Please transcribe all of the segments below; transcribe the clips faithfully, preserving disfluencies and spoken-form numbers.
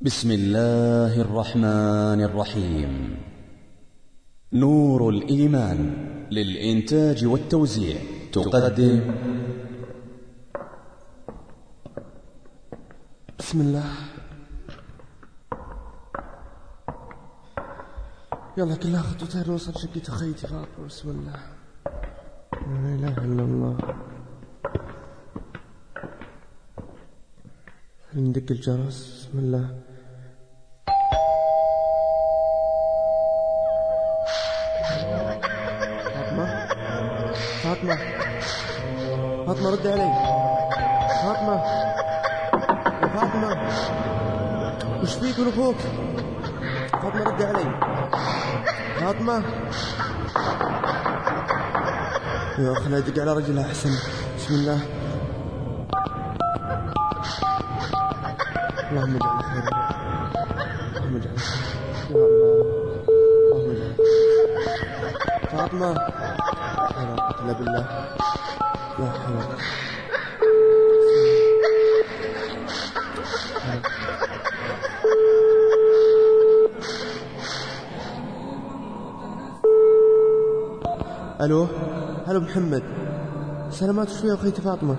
بسم الله الرحمن الرحيم. نور الإيمان للإنتاج والتوزيع تقدم بسم الله. يلا كلها خطوتين نوصل شقة خيتي فاطمة. بسم الله، لا إله إلا الله. ندق الجرس. بسم الله. فاطمة فاطمة فاطمة رد علي. فاطمة يا فاطمة، وش فيك من أخوك؟ فاطمة رد علي. فاطمة يا أخي لا أدق على رجلها أحسن. بسم الله. اللهم اجعل خير، اللهم اجعل خير يا الله، اللهم اجعل. فاطمة لا قوة إلا بالله، لا حول. الو هلو محمد، سلامات شوية أخيتي فاطمة.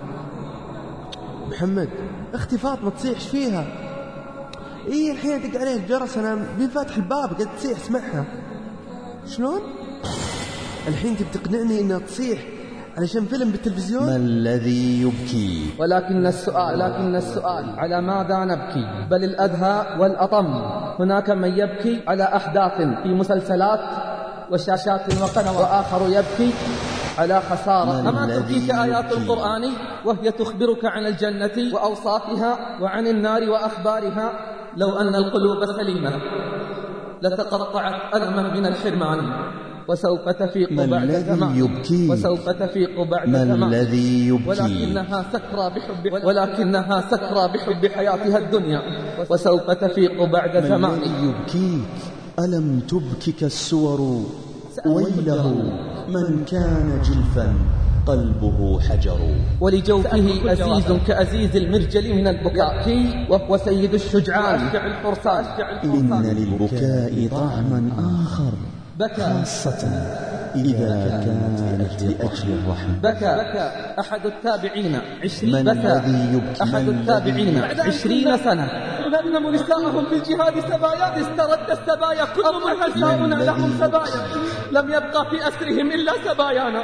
محمد اختي فاطمة تصيح فيها. ايه الحين دق عليه الجرس، انا بين فاتح الباب قد تصيح اسمعها. شلون الحين تبي تقنعني انها تصيح علشان فيلم بالتلفزيون؟ ما الذي يبكي؟ ولكن السؤال لكن السؤال على ماذا نبكي؟ بل الأدهى والأطم، هناك من يبكي على أحداث في مسلسلات وشاشات وقنوات، وآخر يبكي على خسارة. أما تبكيك آيات القرآن وهي تخبرك عن الجنة وأوصافها وعن النار وأخبارها؟ لو أن القلوب سليمة لتقطعت ألما من الحرمان، وسوف تفيق بعد زمان، وسوف تفيق بعد زمان، الذي يبكي؟ ولكنها سكرى بحب ولكنها سكرى بحب حياتها الدنيا، وسوف تفيق بعد زمان. الذي يبكيك؟ ألم تبكك السور؟ ويله من كان جلفا قلبه حجر. ولجوفه أزيز كأزيز المرجل من البكاء، وهو سيد الشجعان الفرسان. إن للبكاء طعما آخر، بكى خاصة إذا كانت لأجل الرحمة. بكى أحد التابعين عشرين من بكى الذي يبكي؟ أحد التابعين عشرين سنة يغنم نساءهم في الجهاد سبايا، استرد السبايا كل نساؤنا لهم سبايا، لم يبقى في أسرهم إلا سبايانا.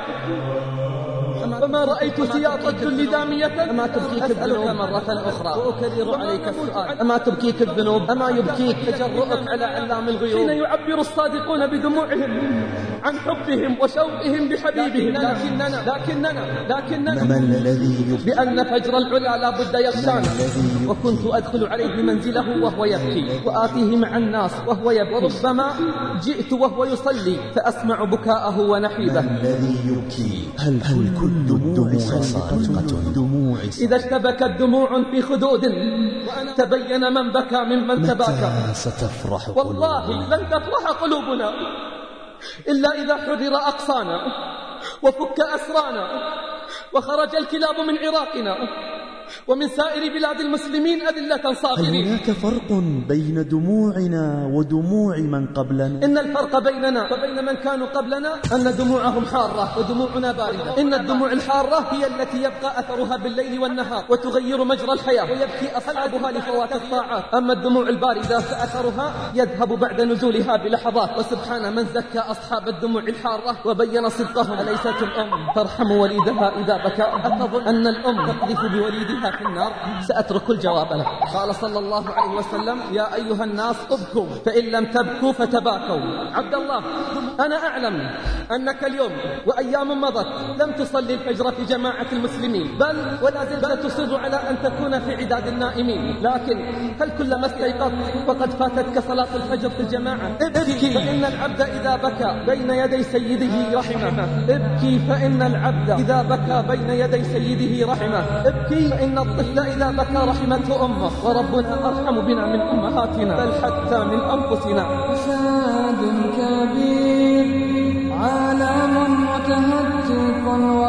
فما رأيت سياط الذل دامية. أما تبكيك الذنوب مرة أخرى وأكرر عليك السؤال، أما تبكيك الذنوب؟ أما يبكيك تجرؤك على علام الغيوب حين يعبر الصادقون بدموعهم عن حبهم وشوقهم بحبيبهم؟ لكننا لكننا لكننا ما الذي يبكي؟ بأن فجر العلا لا بد يغشانا، وكنت أدخل عليه منزله وهو يبكي، وآتيه مع الناس وهو يبكي، وربما جئت وهو يصلي فأسمع بكاءه ونحيبه. ما الذي يبكي؟ هل هل كل الدموع صادقة؟ دموع إذا اشتبكت دموع في خدود تبين من بكى ممن تباكى. متى ستفرح قلوبنا؟ والله لن تفرح قلوبنا إلا إذا حرر أقصانا وفك أسرانا وخرج الكلاب من عراقنا ومن سائر بلاد المسلمين أذلة صاغرين. هناك فرق بين دموعنا ودموع من قبلنا. إن الفرق بيننا وبين من كانوا قبلنا أن دموعهم حارة ودموعنا باردة. إن الدموع الحارة هي التي يبقى أثرها بالليل والنهار وتغير مجرى الحياة ويبكي أصحابها لفوات الطاعات. أما الدموع الباردة فأثرها يذهب بعد نزولها بلحظات. وسبحان من زكى أصحاب الدموع الحارة وبين صدقهم. أليست الأم ترحم وليدها إذا بكى؟ أتظن أن الأم تقذف بوليدها في النار؟ سأترك الجواب لك. قال صلى الله عليه وسلم: يا أيها الناس ابكوا فإن لم تبكوا فتباكوا. عبد الله، أنا أعلم أنك اليوم وأيام مضت لم تصلي الفجر في جماعة المسلمين، بل ولا زلت تصر على أن تكون في عداد النائمين، لكن هل كلما استيقظت وقد فاتتك صلاة الفجر في الجماعة؟ ابكي فإن العبد إذا بكى بين يدي سيده رحمه. ابكي فإن العبد إذا بكى بين يدي سيده رحمه. ابكي فإن الطفل إذا بكى رحمته أمه، وربنا أرحم بنا من أمهاتنا بل حتى من أنفسنا. فساد كبير عالم متهتك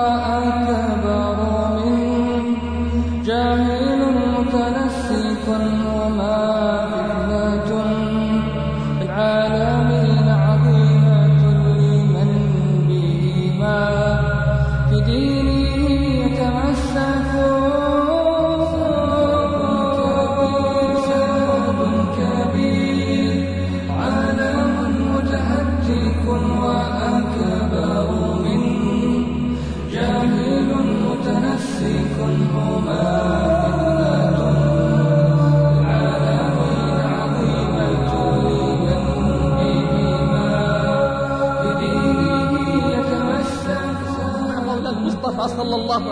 وأكبر من جاهل متنسك وما في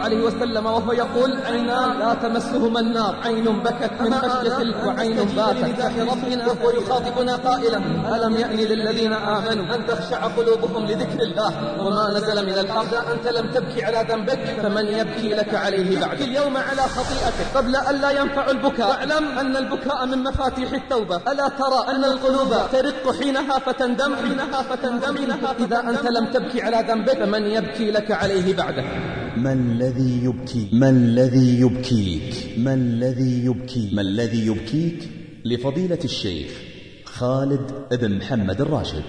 عليه وسلم وهو يقول: عينان لا تمسهما النار، عين بكت من خشية وعين باتت. ربنا وهو يخاطبنا قائلا: ألم يأن للذين آمنوا أن تخشع قلوبهم لذكر الله وما نزل من الحق. أنت لم تبكي على ذنبك فمن يبكي لك عليه بعد. اليوم على خطيئتك قبل أن لا ينفع البكاء، واعلم أن البكاء من مفاتيح التوبة. ألا ترى أن القلوب ترق حينها فتندم حينها فتندم إذا أنت لم تبكي على ذنبك فمن يبكي لك عليه بعده. ما الذي يبكي ما الذي يبكيك ما الذي يبكي ما الذي يبكيك لفضيلة الشيخ خالد بن محمد الراشد.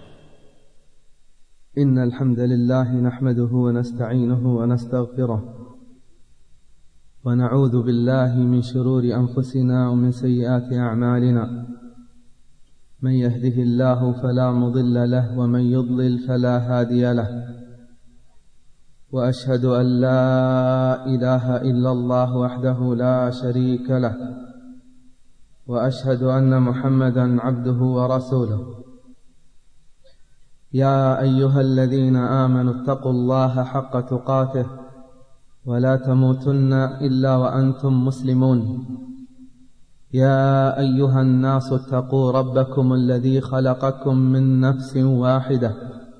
إن الحمد لله نحمده ونستعينه ونستغفره ونعوذ بالله من شرور أنفسنا ومن سيئات أعمالنا. من يهده الله فلا مضل له ومن يضلل فلا هادي له. وأشهد أن لا إله إلا الله وحده لا شريك له، وأشهد أن محمدا عبده ورسوله. يا أيها الذين آمنوا اتقوا الله حق تقاته ولا تموتن إلا وأنتم مسلمون. يا أيها الناس اتقوا ربكم الذي خلقكم من نفس واحدة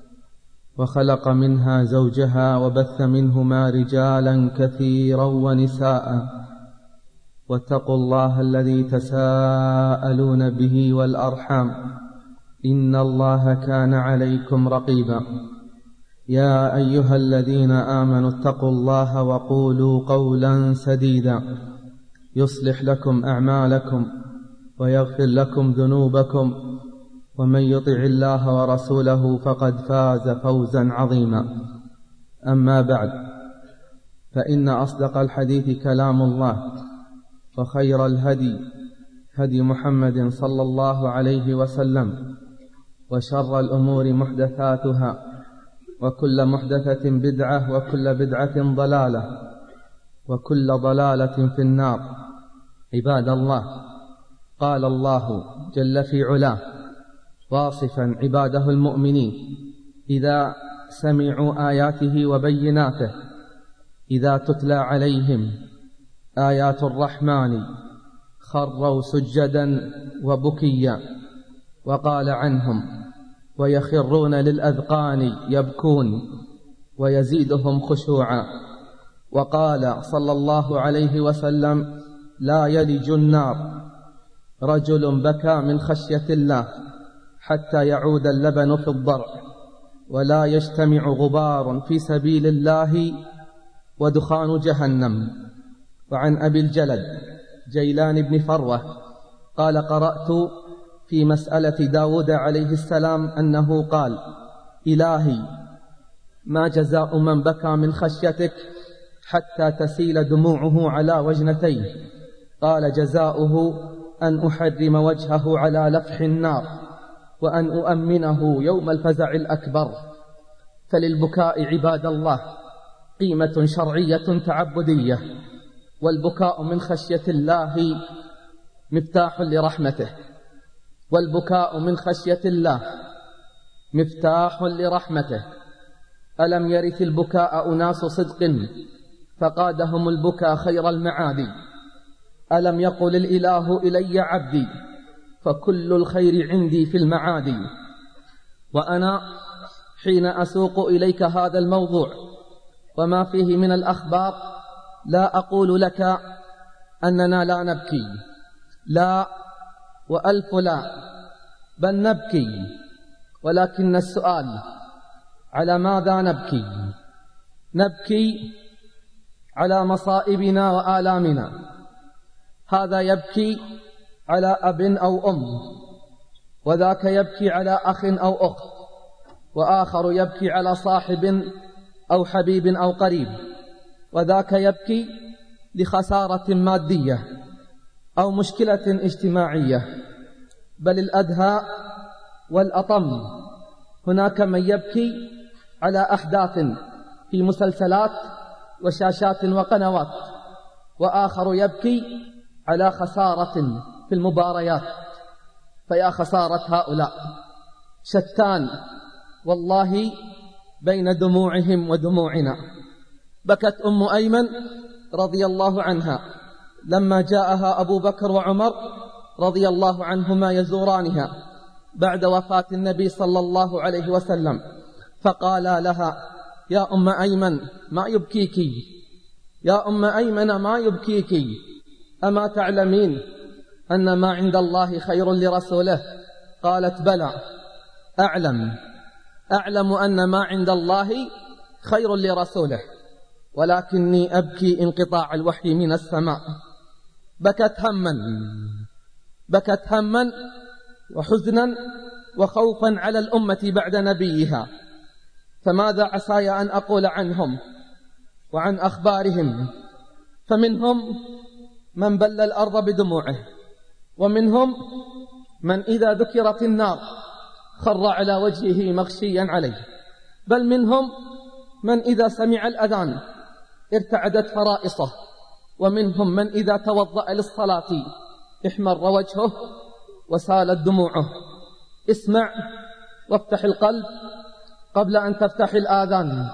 وخلق منها زوجها وبث منهما رجالا كثيرا ونساء، واتقوا الله الذي تساءلون به والأرحام إن الله كان عليكم رقيبا. يا أيها الذين آمنوا اتقوا الله وقولوا قولا سديدا يصلح لكم أعمالكم ويغفر لكم ذنوبكم، ومن يطع الله ورسوله فقد فاز فوزا عظيما. أما بعد، فإن أصدق الحديث كلام الله، وخير الهدي هدي محمد صلى الله عليه وسلم، وشر الأمور محدثاتها، وكل محدثة بدعة، وكل بدعة ضلالة، وكل ضلالة في النار. عباد الله، قال الله جل في علاه واصفا عباده المؤمنين إذا سمعوا آياته وبيناته: إذا تتلى عليهم آيات الرحمن خروا سجدا وبكيا. وقال عنهم: ويخرون للأذقان يبكون ويزيدهم خشوعا. وقال صلى الله عليه وسلم: لا يلج النار رجل بكى من خشية الله حتى يعود اللبن في الضرع، ولا يجتمع غبار في سبيل الله ودخان جهنم. وعن أبي الجلد جيلان بن فروة قال: قرأت في مسألة داود عليه السلام أنه قال: إلهي، ما جزاء من بكى من خشيتك حتى تسيل دموعه على وجنتيه؟ قال: جزاؤه أن أحرم وجهه على لفح النار، وأن أؤمنه يوم الفزع الأكبر. فللبكاء عباد الله قيمة شرعية تعبدية، والبكاء من خشية الله مفتاح لرحمته، والبكاء من خشية الله مفتاح لرحمته. ألم يرث البكاء أناس صدق فقادهم البكاء خير المعادي. ألم يقل الإله إلي عبدي فكل الخير عندي في المعادي. وأنا حين أسوق إليك هذا الموضوع وما فيه من الأخبار لا أقول لك أننا لا نبكي، لا وألف لا، بل نبكي، ولكن السؤال: على ماذا نبكي؟ نبكي على مصائبنا وآلامنا. هذا يبكي على أب أو أم، وذاك يبكي على أخ أو أخت، وآخر يبكي على صاحب أو حبيب أو قريب، وذاك يبكي لخسارة مادية أو مشكلة اجتماعية. بل الأدهى والأطم، هناك من يبكي على أحداث في مسلسلات وشاشات وقنوات، وآخر يبكي على خسارة في المباريات. فيا خسارة هؤلاء، شتان والله بين دموعهم ودموعنا، بكت أم أيمن رضي الله عنها لما جاءها أبو بكر وعمر رضي الله عنهما يزورانها بعد وفاة النبي صلى الله عليه وسلم، فقالا لها: يا أم أيمن ما يبكيك؟ يا أم أيمن ما يبكيك؟ أما تعلمين أن ما عند الله خير لرسوله؟ قالت: بلى أعلم أعلم أن ما عند الله خير لرسوله، ولكني أبكي انقطاع الوحي من السماء. بكت هما بكت هما وحزنا وخوفا على الأمة بعد نبيها. فماذا عساي أن أقول عنهم وعن أخبارهم؟ فمنهم من بل الأرض بدموعه، ومنهم من إذا ذكرت النار خر على وجهه مغشيا عليه، بل منهم من إذا سمع الأذان ارتعدت فرائصه، ومنهم من إذا توضأ للصلاة احمر وجهه وسالت دموعه. اسمع وافتح القلب قبل أن تفتح الآذان.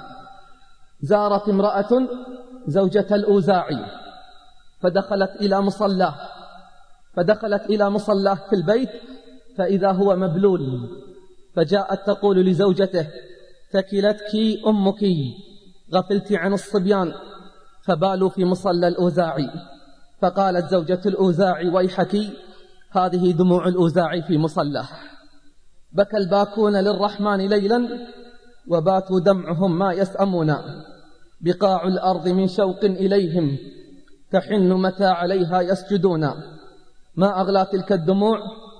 زارت امرأة زوجة الأوزاعي فدخلت إلى مصلاه فدخلت إلى مصلاه في البيت فإذا هو مبلول، فجاءت تقول لزوجته: ثكلتك أمك، غفلت عن الصبيان فبالوا في مصلى الأوزاعي. فقالت زوجة الأوزاعي: ويحك، هذه دموع الأوزاعي في مصلاه. بكى الباكون للرحمن ليلا وباتوا دمعهم ما يسأمون، بقاع الأرض من شوق إليهم تحن متى عليها يسجدون. ما أغلى تلك الدموع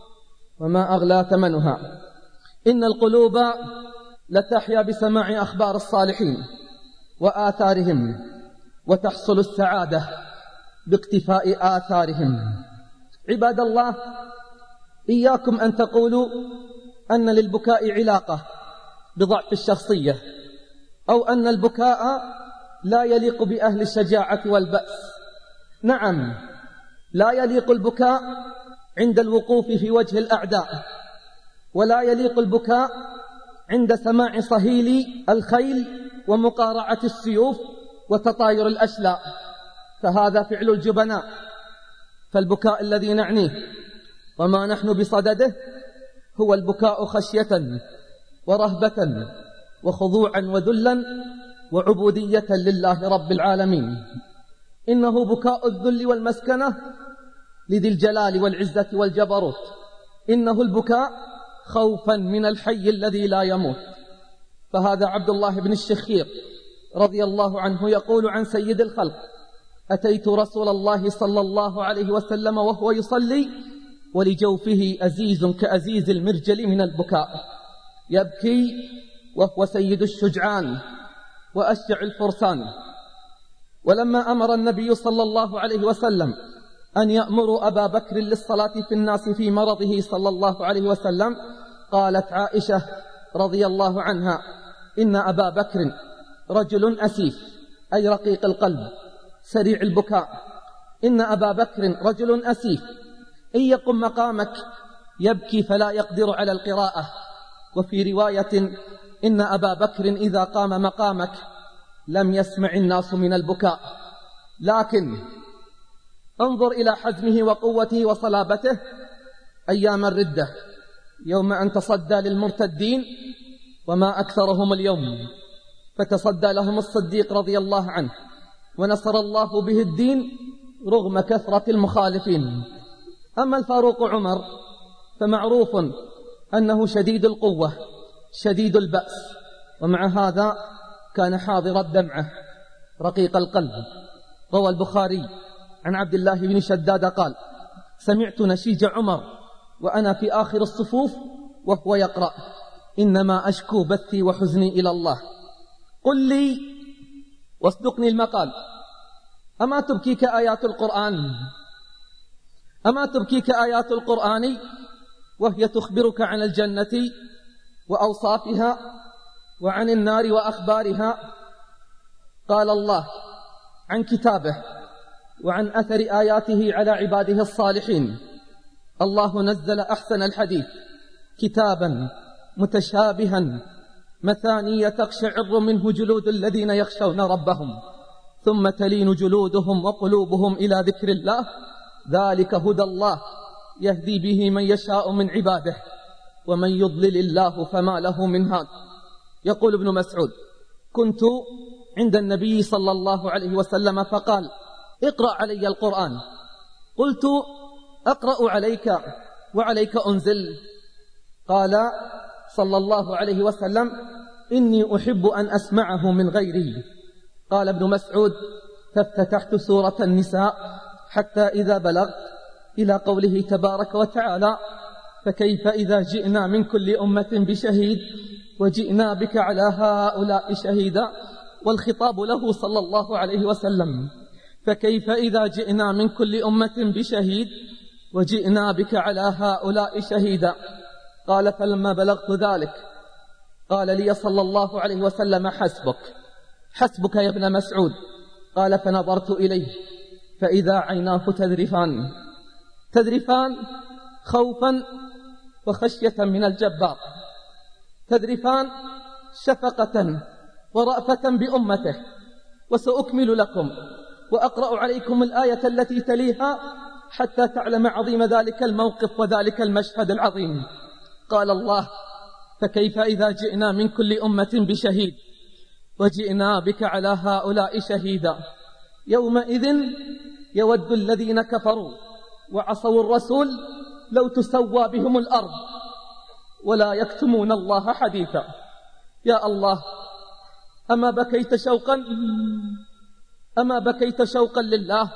وما أغلى ثمنها. إن القلوب لتحيا بسماع أخبار الصالحين وآثارهم، وتحصل السعادة باقتفاء آثارهم. عباد الله، إياكم أن تقولوا أن للبكاء علاقة بضعف الشخصية، أو أن البكاء لا يليق بأهل الشجاعة والبأس. نعم، لا يليق البكاء عند الوقوف في وجه الأعداء، ولا يليق البكاء عند سماع صهيل الخيل ومقارعة السيوف وتطاير الأشلاء، فهذا فعل الجبناء. فالبكاء الذي نعنيه وما نحن بصدده هو البكاء خشية ورهبة وخضوعا وذلا وعبودية لله رب العالمين. إنه بكاء الذل والمسكنة لذي الجلال والعزة والجبروت. إنه البكاء خوفا من الحي الذي لا يموت. فهذا عبد الله بن الشخير رضي الله عنه يقول عن سيد الخلق: أتيت رسول الله صلى الله عليه وسلم وهو يصلي ولجوفه أزيز كأزيز المرجل من البكاء، يبكي وهو سيد الشجعان وأشجع الفرسان. ولما أمر النبي صلى الله عليه وسلم أن يأمر أبا بكر للصلاة في الناس في مرضه صلى الله عليه وسلم، قالت عائشة رضي الله عنها: إن أبا بكر رجل أسيف، أي رقيق القلب سريع البكاء. إن أبا بكر رجل أسيف، إن يقم مقامك يبكي فلا يقدر على القراءة. وفي رواية: إن أبا بكر إذا قام مقامك لم يسمع الناس من البكاء. لكن انظر إلى حزمه وقوته وصلابته أيام الردة، يوم أن تصدى للمرتدين وما أكثرهم اليوم، فتصدى لهم الصديق رضي الله عنه ونصر الله به الدين رغم كثرة المخالفين. أما الفاروق عمر فمعروف أنه شديد القوة شديد البأس، ومع هذا كان حاضر الدمعة رقيق القلب. روى البخاري عن عبد الله بن شداد قال: سمعت نشيج عمر وأنا في آخر الصفوف وهو يقرأ: إنما أشكو بثي وحزني إلى الله. قل لي واصدقني المقال، أما تبكيك آيات القرآن أما تبكيك آيات القرآن وهي تخبرك عن الجنة وأوصافها وعن النار وأخبارها؟ قال الله عن كتابه وعن أثر آياته على عباده الصالحين: الله نزل أحسن الحديث كتابا متشابها مثانية تقشعر منه جلود الذين يخشون ربهم ثم تلين جلودهم وقلوبهم إلى ذكر الله، ذلك هدى الله يهدي به من يشاء من عباده، ومن يضلل الله فما له من هاد. يقول ابن مسعود: كنت عند النبي صلى الله عليه وسلم فقال: اقرأ علي القرآن. قلت: أقرأ عليك وعليك أنزل؟ قال صلى الله عليه وسلم: إني أحب أن أسمعه من غيري. قال ابن مسعود: فافتتحت سورة النساء حتى إذا بلغت إلى قوله تبارك وتعالى: فكيف إذا جئنا من كل أمة بشهيد وجئنا بك على هؤلاء شهيدا، والخطاب له صلى الله عليه وسلم: فكيف إذا جئنا من كل أمة بشهيد وجئنا بك على هؤلاء شهيدا. قال: فلما بلغت ذلك قال لي صلى الله عليه وسلم: حسبك حسبك يا ابن مسعود. قال: فنظرت إليه فإذا عيناه تذرفان تذرفان خوفا وخشية من الجبار، تذرفان شفقة ورأفة بأمته. وسأكمل لكم وأقرأ عليكم الآية التي تليها حتى تعلم عظيم ذلك الموقف وذلك المشهد العظيم. قال الله: فكيف إذا جئنا من كل أمة بشهيد وجئنا بك على هؤلاء شهيدا، يومئذ يود الذين كفروا وعصوا الرسول لو تسوى بهم الأرض ولا يكتمون الله حديثا. يا الله، أما بكيت شوقا أما بكيت شوقا لله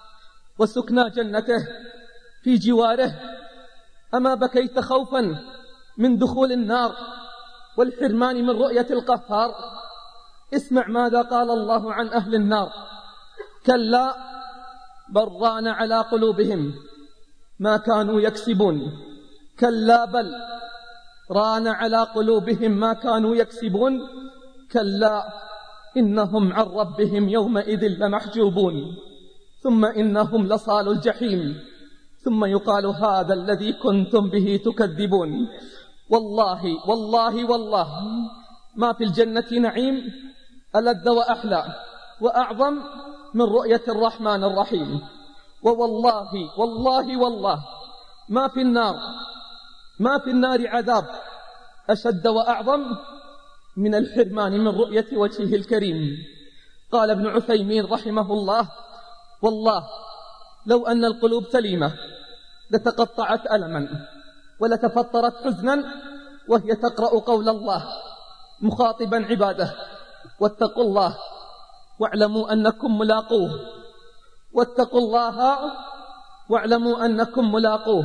وسكنى جنته في جواره؟ أما بكيت خوفا من دخول النار والحرمان من رؤية القهار؟ اسمع ماذا قال الله عن أهل النار: كلا بل ران على قلوبهم ما كانوا يكسبون. كلا بل ران على قلوبهم ما كانوا يكسبون. كلا إنهم عن ربهم يومئذ لمحجوبون. ثم إنهم لصالوا الجحيم. ثم يقال: هذا الذي كنتم به تكذبون. والله والله والله ما في الجنة نعيم ألذ وأحلى وأعظم من رؤية الرحمن الرحيم. ووالله والله والله ما في النار ما في النار عذاب أشد وأعظم من الحرمان من رؤية وجهه الكريم. قال ابن عثيمين رحمه الله: والله لو أن القلوب سليمة لتقطعت ألما ولتفطرت حزنا وهي تقرأ قول الله مخاطبا عباده: واتقوا الله واعلموا أنكم ملاقوه واتقوا الله واعلموا أنكم ملاقوه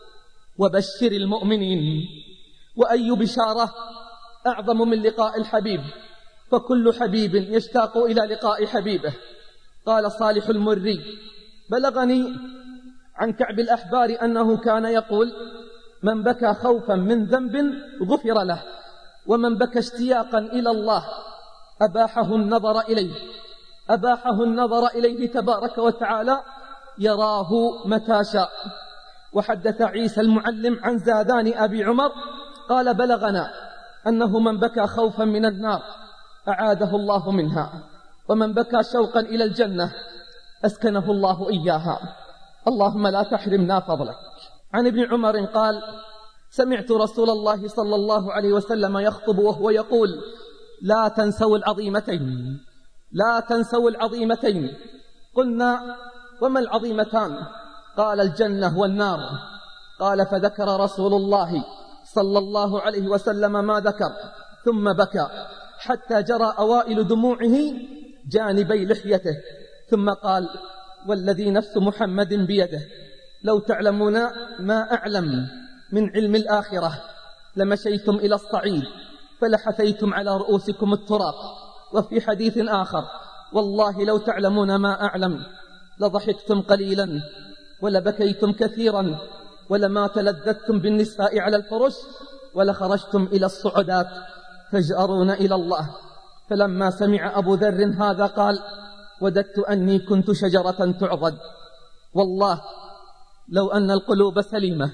وبشر المؤمنين. وأي بشارة أعظم من لقاء الحبيب، فكل حبيب يشتاق إلى لقاء حبيبه. قال صالح المري: بلغني عن كعب الأحبار أنه كان يقول: من بكى خوفا من ذنب غفر له، ومن بكى اشتياقا إلى الله أباحه النظر إليه أباحه النظر إليه تبارك وتعالى يراه متى شاء. وحدث عيسى المعلم عن زادان أبي عمر قال: بلغنا أنه من بكى خوفا من النار أعاده الله منها، ومن بكى شوقا إلى الجنة أسكنه الله إياها. اللهم لا تحرمنا فضلك. عن ابن عمر قال: سمعت رسول الله صلى الله عليه وسلم يخطب وهو يقول: لا تنسوا العظيمتين لا تنسوا العظيمتين. قلنا: وما العظيمتان؟ قال: الجنة والنار. قال: فذكر رسول الله صلى الله عليه وسلم ما ذكر، ثم بكى حتى جرى أوائل دموعه جانبي لحيته، ثم قال: والذي نفس محمد بيده لو تعلمون ما أعلم من علم الآخرة لمشيتم إلى الصعيد فلحثيتم على رؤوسكم التراب. وفي حديث آخر: والله لو تعلمون ما أعلم لضحكتم قليلا ولبكيتم كثيرا ولما تلذذتم بالنساء على الفرش ولخرجتم إلى الصعودات تجأرون إلى الله. فلما سمع أبو ذر هذا قال: وددت أني كنت شجرة تعضد. والله لو أن القلوب سليمة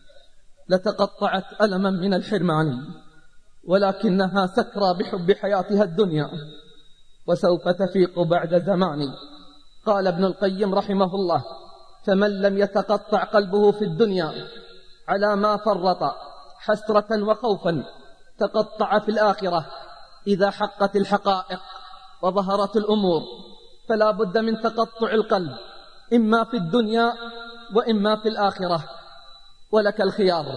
لتقطعت ألما من الحرمان، ولكنها سكرى بحب حياتها الدنيا وسوف تفيق بعد زمان. قال ابن القيم رحمه الله: فمن لم يتقطع قلبه في الدنيا على ما فرط حسرة وخوفا تقطع في الآخرة إذا حقت الحقائق وظهرت الأمور، فلا بد من تقطع القلب إما في الدنيا وإما في الآخرة، ولك الخيار.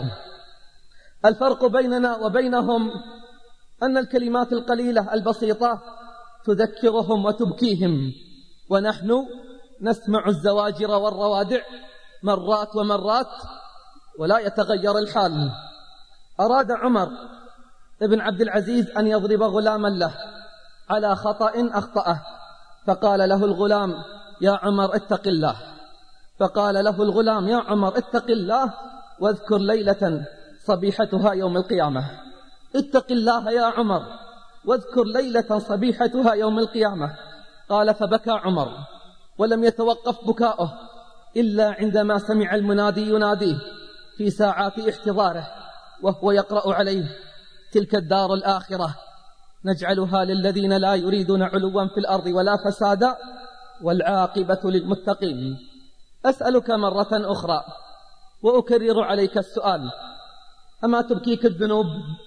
الفرق بيننا وبينهم أن الكلمات القليلة البسيطة تذكرهم وتبكيهم، ونحن نسمع الزواجر والروادع مرات ومرات ولا يتغير الحال. أراد عمر ابن عبد العزيز أن يضرب غلاما له على خطأ أخطأه، فقال له الغلام: يا عمر اتق الله. فقال له الغلام: يا عمر اتق الله واذكر ليلة صبيحتها يوم القيامة. اتق الله يا عمر واذكر ليلة صبيحتها يوم القيامة. قال: فبكى عمر ولم يتوقف بكاؤه إلا عندما سمع المنادي يناديه في ساعات احتضاره وهو يقرأ عليه: تلك الدار الآخرة نجعلها للذين لا يريدون علوا في الأرض ولا فسادا والعاقبة للمتقين. أسألك مرة أخرى وأكرر عليك السؤال: أما تبكيك الذنوب؟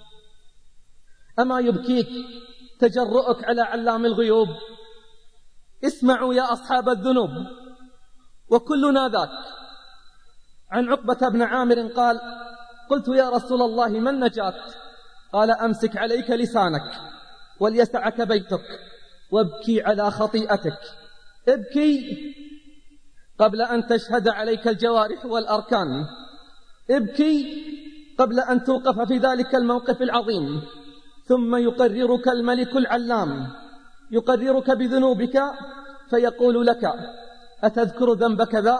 أما يبكيك تجرؤك على علام الغيوب؟ اسمعوا يا أصحاب الذنوب وكلنا ذاك. عن عقبة بن عامر قال: قلت يا رسول الله ما النجاة؟ قال: أمسك عليك لسانك وليسعك بيتك وابكي على خطيئتك. ابكي قبل أن تشهد عليك الجوارح والأركان، ابكي قبل أن توقف في ذلك الموقف العظيم. ثم يقررك الملك العلام، يقررك بذنوبك فيقول لك: أتذكر ذنب كذا؟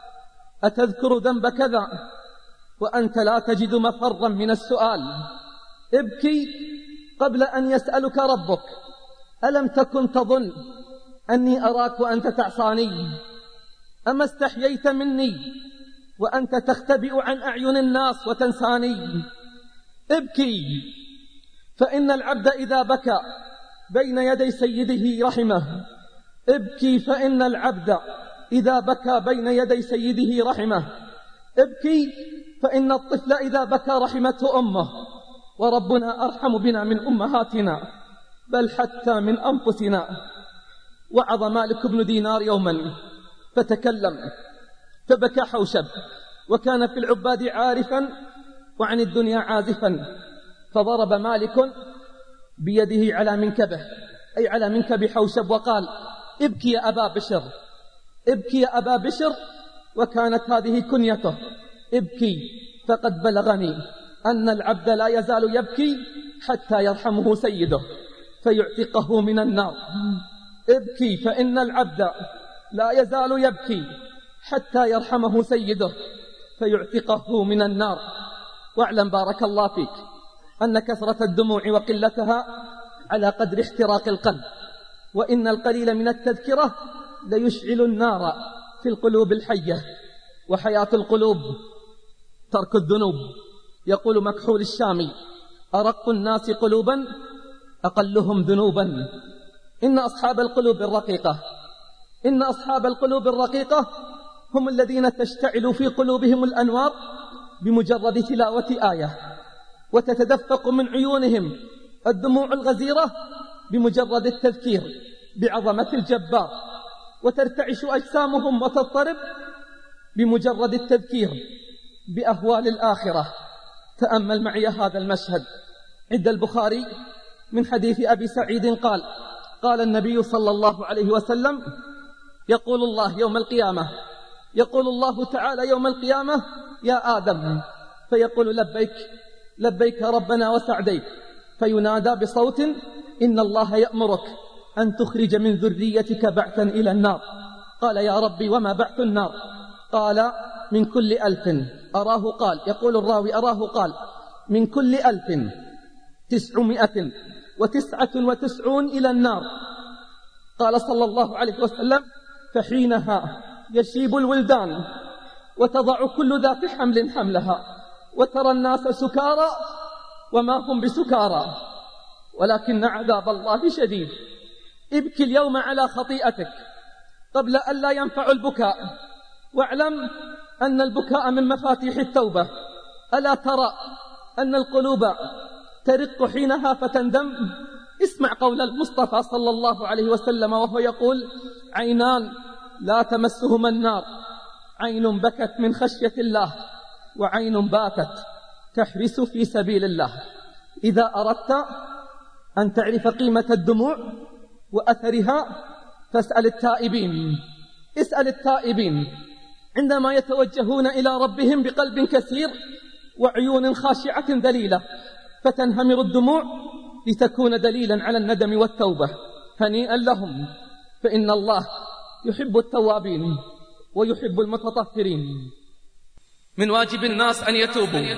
أتذكر ذنب كذا؟ وأنت لا تجد مفرا من السؤال. ابكي قبل أن يسألك ربك: ألم تكن تظن أني أراك وأنت تعصاني؟ أما استحييت مني وأنت تختبئ عن أعين الناس وتنساني؟ ابكي، فإن العبد إذا بكى بين يدي سيده رحمه. ابكي فإن العبد إذا بكى بين يدي سيده رحمه. ابكي فإن الطفل إذا بكى رحمته أمه، وربنا أرحم بنا من أمهاتنا بل حتى من أنفسنا. وعظ مالك بن دينار يوما فتكلم فبكى حوشب، وكان في العباد عارفا وعن الدنيا عازفا، فضرب مالك بيده على منكبه أي على منكب حوشب وقال: ابكي يا أبا بشر، ابكي يا أبا بشر. وكانت هذه كنيته: ابكي فقد بلغني أن العبد لا يزال يبكي حتى يرحمه سيده فيعتقه من النار. ابكي فإن العبد لا يزال يبكي حتى يرحمه سيده فيعتقه من النار. واعلم بارك الله فيك أن كثرة الدموع وقلتها على قدر احتراق القلب، وإن القليل من التذكرة ليشعل النار في القلوب الحية. وحياة القلوب ترك الذنوب. يقول مكحول الشامي: أرق الناس قلوبا أقلهم ذنوبا. إن أصحاب القلوب الرقيقة إن أصحاب القلوب الرقيقة هم الذين تشتعل في قلوبهم الأنوار بمجرد تلاوة آية، وتتدفق من عيونهم الدموع الغزيرة بمجرد التذكير بعظمة الجبار، وترتعش أجسامهم وتضطرب بمجرد التذكير بأهوال الآخرة. تأمل معي هذا المشهد عند البخاري من حديث أبي سعيد قال: قال النبي صلى الله عليه وسلم: يقول الله يوم القيامة يقول الله تعالى يوم القيامة: يا آدم، فيقول: لبيك لبيك ربنا وسعديك. فينادى بصوت: إن الله يأمرك أن تخرج من ذريتك بعثا إلى النار. قال: يا ربي وما بعث النار؟ قال: من كل ألف. أراه قال يقول الراوي أراه قال من كل ألف تسعمائة وتسعة وتسعون إلى النار. قال صلى الله عليه وسلم: فحينها يشيب الولدان وتضع كل ذات حمل حملها، وترى الناس سكارى وما هم بسكارى ولكن عذاب الله شديد. ابكي اليوم على خطيئتك قبل أن لا ينفع البكاء، واعلم أن البكاء من مفاتيح التوبة. ألا ترى أن القلوب ترق حينها فتندم؟ اسمع قول المصطفى صلى الله عليه وسلم وهو يقول: عينان لا تمسهما النار، عين بكت من خشية الله، وعين باتت تحرس في سبيل الله. إذا أردت أن تعرف قيمة الدموع وأثرها فاسأل التائبين. اسأل التائبين عندما يتوجهون إلى ربهم بقلب كثير وعيون خاشعة ذليلة، فتنهمر الدموع لتكون دليلا على الندم والتوبة. هنيئا لهم، فإن الله يحب التوابين ويحب المتطهرين. من واجب الناس أن يتوبوا،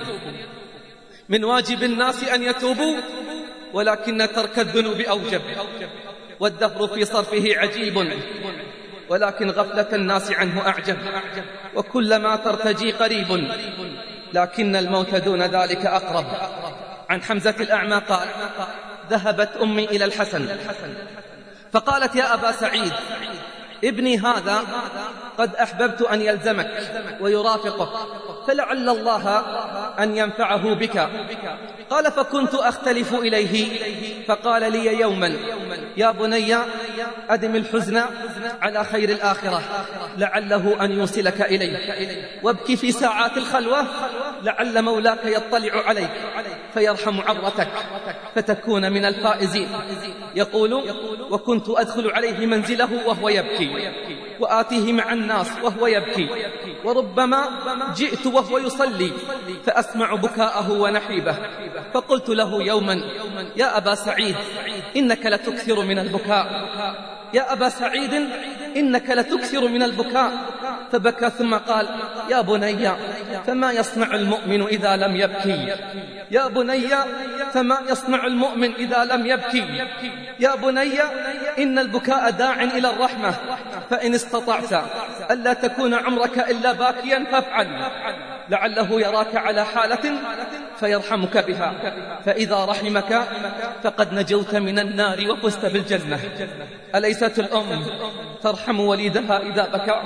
من واجب الناس أن يتوبوا، ولكن ترك الذنوب أوجب. والدهر في صرفه عجيب، ولكن غفلة الناس عنه أعجب. وكلما ترتجي قريب، لكن الموت دون ذلك أقرب. عن حمزة الأعمى قال: ذهبت أمي إلى الحسن فقالت: يا أبا سعيد، ابني هذا قد أحببت أن يلزمك ويرافقك، فلعل الله أن ينفعه بك. قال: فكنت أختلف إليه، فقال لي يوما: يا بني، أدم الحزن على خير الآخرة، لعله أن يوصلك إليه، وابكي في ساعات الخلوة، لعل مولاك يطلع عليك فيرحم عبرتك فتكون من الفائزين. يقول: وكنت أدخل عليه منزله وهو يبكي، وآتيه مع الناس وهو يبكي، وربما جئت وهو يصلي فأسمع بكاءه ونحيبه، فقلت له يوما: يا أبا سعيد، إنك لتكثر من البكاء، يا أبا سعيد إنك لتكثر من البكاء. فبكى ثم قال: يا بني، فما يصنع المؤمن إذا لم يبكي؟ يا بني، فما يصنع المؤمن إذا لم يبكي؟ يا بني، إن البكاء داع إلى الرحمة، فإن استطعت ألا تكون عمرك إلا باكيا فافعل، لعله يراك على حالة فيرحمك بها، فإذا رحمك فقد نجوت من النار وفزت بالجنة. أليست الأم ترحم وليدها إذا بكى؟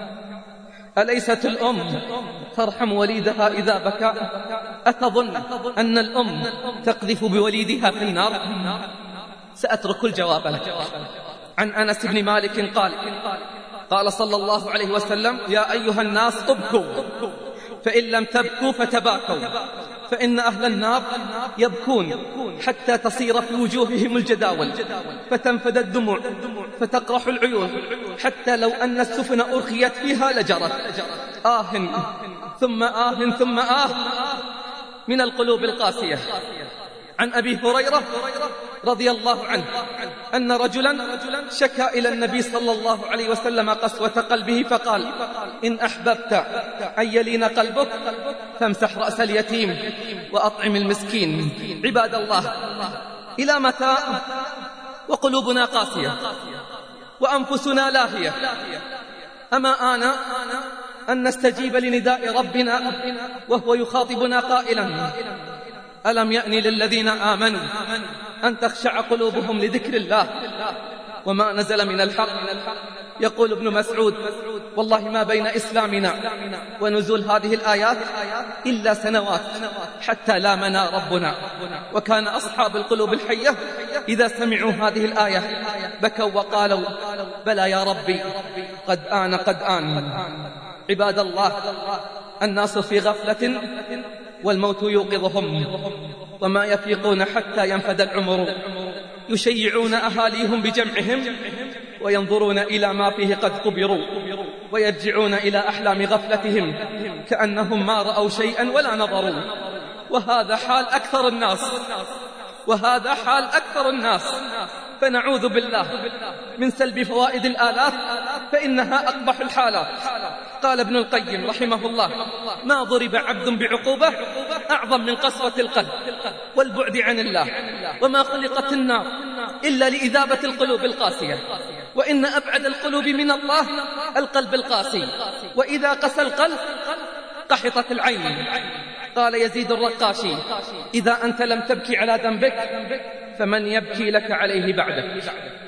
أليست الأم ترحم وليدها إذا بكى؟ أتظن أن الأم تقذف بوليدها في النار؟ سأترك الجواب لك. عن أنس بن مالك قال: قال صلى الله عليه وسلم: يا أيها الناس ابكوا، فإن لم تبكوا فتباكوا، فإن أهل النار يبكون حتى تصير في وجوههم الجداول، فتنفد الدموع، فتقرح العيون، حتى لو أن السفن أرخيت فيها لجرت. آه ثم آه ثم آه من القلوب القاسية. عن أبي هريرة رضي الله عنه أن رجلا شكا إلى النبي صلى الله عليه وسلم قسوة قلبه، فقال: إن أحببت أن يلين قلبك فامسح رأس اليتيم وأطعم المسكين. عباد الله، إلى متى وقلوبنا قاسية وأنفسنا لاهية؟ أما آن أن نستجيب لنداء ربنا وهو يخاطبنا قائلا: ألم يأن للذين آمنوا أن تخشع قلوبهم لذكر الله وما نزل من الحق؟ يقول ابن مسعود: والله ما بين إسلامنا ونزول هذه الآيات إلا سنوات حتى لامنا ربنا. وكان أصحاب القلوب الحية إذا سمعوا هذه الآية بكوا وقالوا: بلى يا ربي، قد آن قد آن. عباد الله، الناس في غفلة والموت يوقظهم، وما يفيقون حتى ينفد العمر. يشيعون أهاليهم بجمعهم وينظرون إلى ما فيه قد قبروا، ويرجعون إلى أحلام غفلتهم كأنهم ما رأوا شيئا ولا نظروا. وهذا حال أكثر الناس، وهذا حال أكثر الناس. فنعوذ بالله من سلب فوائد الآلات، فإنها أقبح الحالات. قال ابن القيم رحمه الله: ما ضرب عبد بعقوبة أعظم من قسوة القلب والبعد عن الله، وما خلقت النار إلا لإذابة القلوب القاسية، وإن أبعد القلوب من الله القلب القاسي، وإذا قسى القلب قحطت العين. قال يزيد الرقاشي: إذا أنت لم تبكي على ذنبك فمن يبكي لك عليه بعدك؟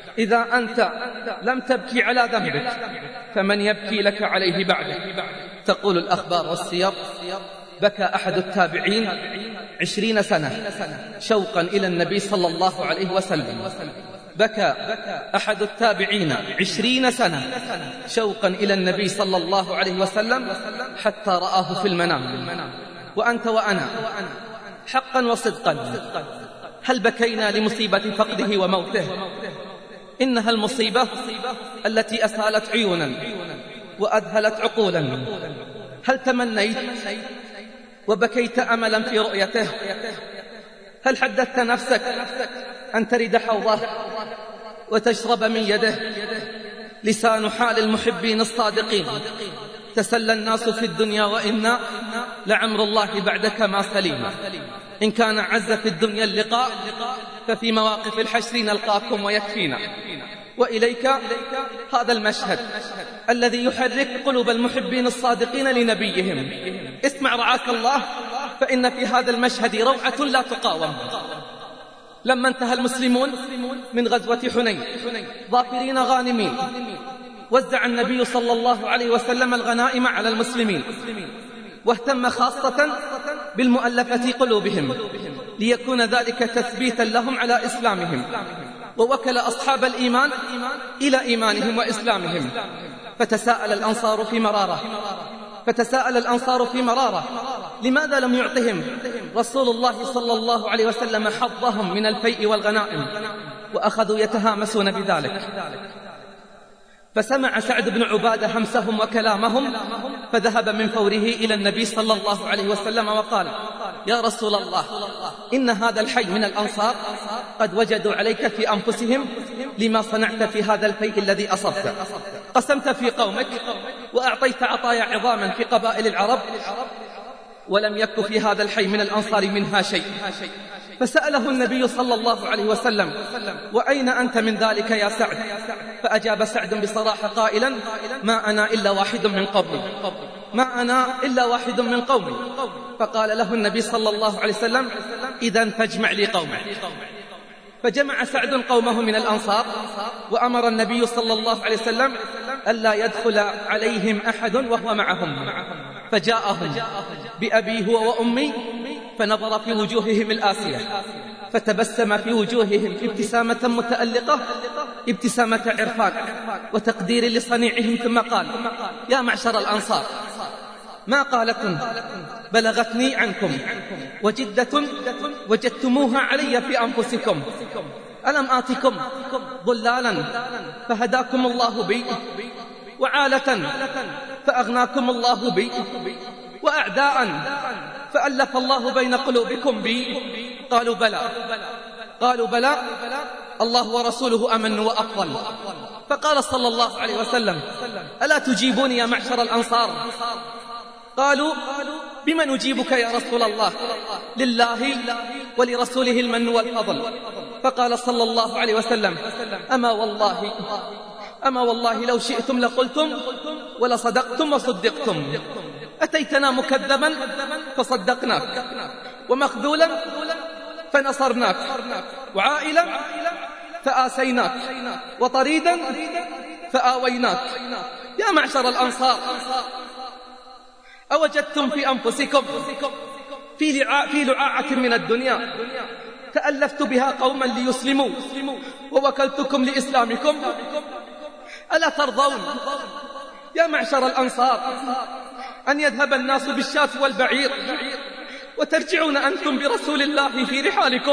إذا أنت لم تبكي على ذنبك فمن يبكي لك عليه بعدك. تقول الأخبار والسير: بكى أحد التابعين عشرين سنة شوقا إلى النبي صلى الله عليه وسلم. بكى أحد التابعين عشرين سنة شوقا إلى النبي صلى الله عليه وسلم حتى رآه في المنام. وأنت وأنا حقا وصدقا هل بكينا لمصيبة فقده وموته؟ إنها المصيبة التي أسالت عيونا وأذهلت عقولا. هل تمنيت وبكيت أملا في رؤيته؟ هل حدثت نفسك أن ترد حوضه وتشرب من يده؟ لسان حال المحبين الصادقين: تسلى الناس في الدنيا وإنا لعمر الله بعدك ما سليما. إن كان عز في الدنيا اللقاء ففي مواقف الحشر نلقاكم ويكفينا. وإليك هذا المشهد الذي يحرك قلوب المحبين الصادقين لنبيهم. اسمع رعاك الله، فإن في هذا المشهد روعة لا تقاوم. لما انتهى المسلمون من غزوة حنين ظافرين غانمين، وزع النبي صلى الله عليه وسلم الغنائم على المسلمين، واهتم خاصة بالمؤلفة قلوبهم ليكون ذلك تثبيتا لهم على إسلامهم، ووكل أصحاب الإيمان إلى إيمانهم وإسلامهم. فتساءل الأنصار في مرارة فتساءل الأنصار في مرارة لماذا لم يعطهم رسول الله صلى الله عليه وسلم حظهم من الفيء والغنائم؟ وأخذوا يتهامسون بذلك. فسمع سعد بن عبادة همسهم وكلامهم، فذهب من فوره إلى النبي صلى الله عليه وسلم وقال: يا رسول الله، إن هذا الحي من الأنصار قد وجدوا عليك في أنفسهم لما صنعت في هذا الفيء الذي أصبت. قسمت في قومك وأعطيت عطايا عظاما في قبائل العرب، ولم يك في هذا الحي من الأنصار منها شيء. فسأله النبي صلى الله عليه وسلم: وأين أنت من ذلك يا سعد؟ فأجاب سعد بصراحة قائلا: ما أنا إلا واحد من قومي ما أنا إلا واحد من قومي فقال له النبي صلى الله عليه وسلم: إذن فاجمع لي قومك. فجمع سعد قومه من الأنصار، وأمر النبي صلى الله عليه وسلم ألا يدخل عليهم أحد وهو معهم. فجاءهم بأبي هو وأمي، فنظر في وجوههم الآسية، فتبسم في وجوههم ابتسامة متألقة، ابتسامة عرفان وتقدير لصنيعهم، ثم قال: يا معشر الأنصار، ما قالة بلغتني عنكم وجدة وجدتموها علي في أنفسكم. ألم آتكم ضلالا فهداكم الله بي، وعالة فأغناكم الله بي، وأعداء فألف الله بين قلوبكم بي؟ قالوا بلى قالوا بلى الله ورسوله أمن وأفضل. فقال صلى الله عليه وسلم: ألا تجيبوني يا معشر الأنصار؟ قالوا: بما نجيبك يا رسول الله؟ لله ولرسوله المن والفضل. فقال صلى الله عليه وسلم: أما والله أما والله لو شئتم لقلتم ولصدقتم وصدقتم. أتيتنا مكذبا فصدقناك، ومخذولا فنصرناك، وعائلا فآسيناك، وطريدا فآويناك. يا معشر الأنصار، أوجدتم في أنفسكم في لعاعة, في لعاعة من الدنيا تألفت بها قوما ليسلموا ووكلتكم لإسلامكم؟ ألا ترضون يا معشر الأنصار أن يذهب الناس بالشاة والبعير وترجعون أنتم برسول الله في رحالكم؟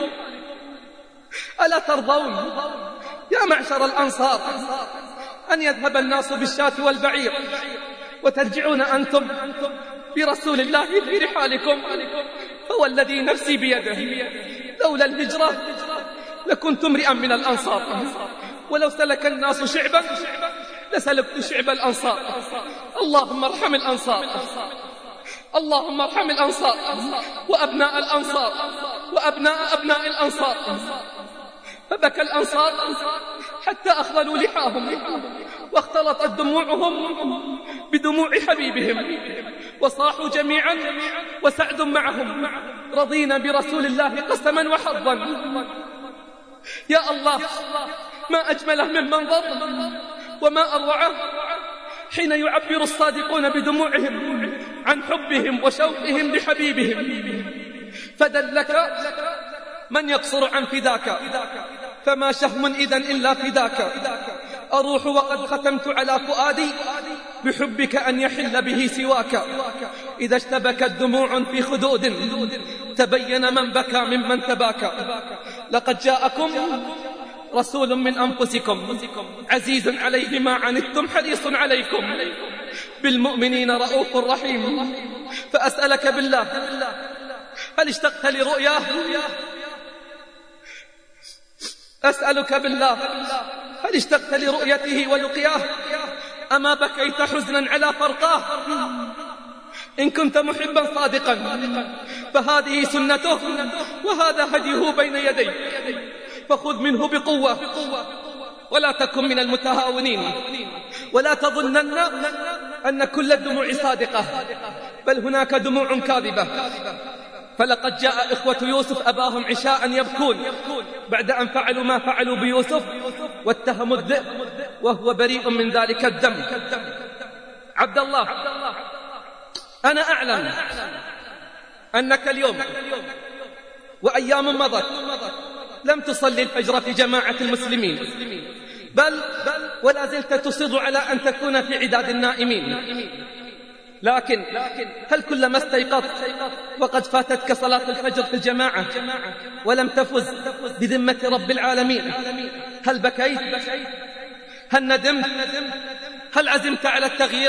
ألا ترضون يا معشر الأنصار أن يذهب الناس بالشاة والبعير وترجعون أنتم برسول الله في رحالكم؟ فوالذي نفسي بيده لولا الهجرة لكنت امرئا من الأنصار، ولو سلك الناس شعبا لسلكت شعب الأنصار. اللهم ارحم الأنصار، اللهم ارحم الأنصار وأبناء الأنصار وأبناء أبناء الأنصار. فبكى الأنصار حتى أخذلوا لحاهم، واختلطت دموعهم بدموع حبيبهم، وصاحوا جميعا وسعد معهم: رضينا برسول الله قسما وحظا. يا الله ما أجمله من منظر وما أروعه حين يعبر الصادقون بدموعهم عن حبهم وشوقهم لحبيبهم. فدلك من يقصر عن فداك، فما شهم إذن إلا فداك. أروح وقد ختمت على فؤادي بحبك أن يحل به سواك. إذا اشتبكت دموع في خدود تبين من بكى ممن تباكى. لقد جاءكم رسول من أنفسكم عزيز عليه ما عنتم حريص عليكم بالمؤمنين رؤوف رحيم. فأسألك بالله، هل اشتقت لرؤياه؟ أسألك بالله، هل اشتقت لرؤيته ولقياه؟ أما بكيت حزنا على فرقاه؟ إن كنت محبا صادقا فهذه سنته وهذا هديه بين يدي، فخذ منه بقوة ولا تكن من المتهاونين، ولا تظنن أن كل الدموع صادقة، بل هناك دموع كاذبة. فلقد جاء إخوة يوسف أباهم عشاء يبكون بعد أن فعلوا ما فعلوا بيوسف واتهموا الذئب وهو بريء من ذلك الدم. عبد الله، أنا أعلم أنك اليوم وأيام مضت لم تصلي الفجر في جماعة المسلمين، بل ولا زلت تصر على أن تكون في عداد النائمين. لكن هل كلما استيقظت وقد فاتتك صلاة الفجر في الجماعة ولم تفز بذمة رب العالمين، هل بكيت؟ هل ندمت؟ هل عزمت على التغيير؟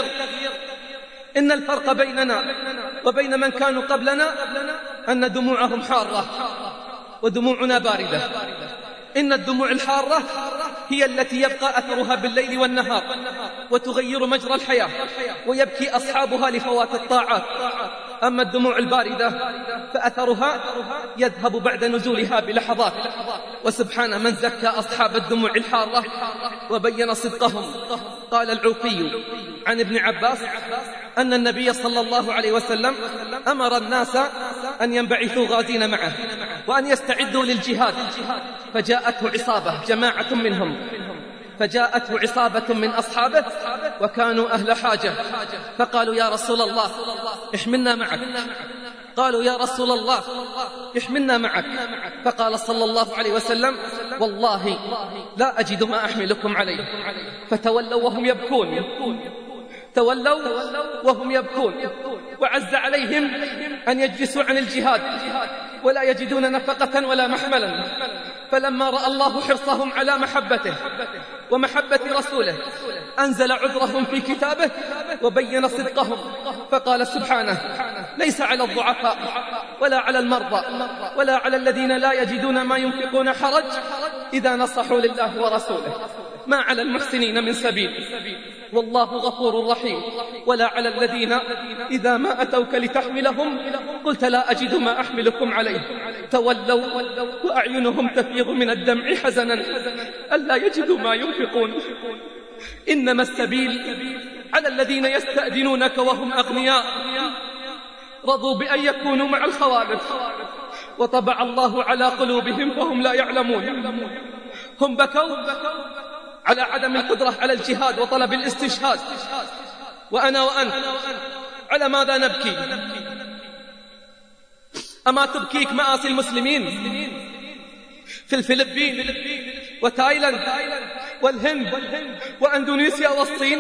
إن الفرق بيننا وبين من كانوا قبلنا أن دموعهم حارة ودموعنا باردة. إن الدموع الحارة هي التي يبقى أثرها بالليل والنهار وتغير مجرى الحياة ويبكي أصحابها لفوات الطاعات. أما الدموع الباردة فأثرها يذهب بعد نزولها بلحظات. وسبحان من زكى أصحاب الدموع الحارة وبين صدقهم. قال العوفي عن ابن عباس أن النبي صلى الله عليه وسلم أمر الناس أن ينبعثوا غازين معه وأن يستعدوا للجهاد، فجاءته عصابة جماعة منهم فجاءته عصابة من أصحابه وكانوا أهل حاجة، فقالوا يا رسول الله احملنا معك. قالوا يا رسول الله احملنا معك. فقال صلى الله عليه وسلم والله لا أجد ما أحملكم عليه. فتولوا وهم يبكون تولوا وهم يبكون وعز عليهم أن يجلسوا عن الجهاد ولا يجدون نفقة ولا محملا. فلما رأى الله حرصهم على محبته ومحبة رسوله أنزل عذرهم في كتابه وبين صدقهم، فقال سبحانه ليس على الضعفاء ولا على المرضى ولا على الذين لا يجدون ما ينفقون حرج إذا نصحوا لله ورسوله، ما على المحسنين من سبيل والله غفور رحيم. ولا على الذين إذا ما أتوك لتحملهم قلت لا أجد ما أحملكم عليه تولوا وأعينهم تفيض من الدمع حزنا ألا يجدوا ما ينفقون. إنما السبيل على الذين يستأذنونك وهم أغنياء رضوا بأن يكونوا مع الخوالف وطبع الله على قلوبهم فهم لا يعلمون. هم بكوا على عدم القدرة على الجهاد وطلب الاستشهاد، وأنا وأنت على ماذا نبكي؟ أما تبكيك مآسي المسلمين في الفلبين وتايلاند والهند وأندونيسيا والصين؟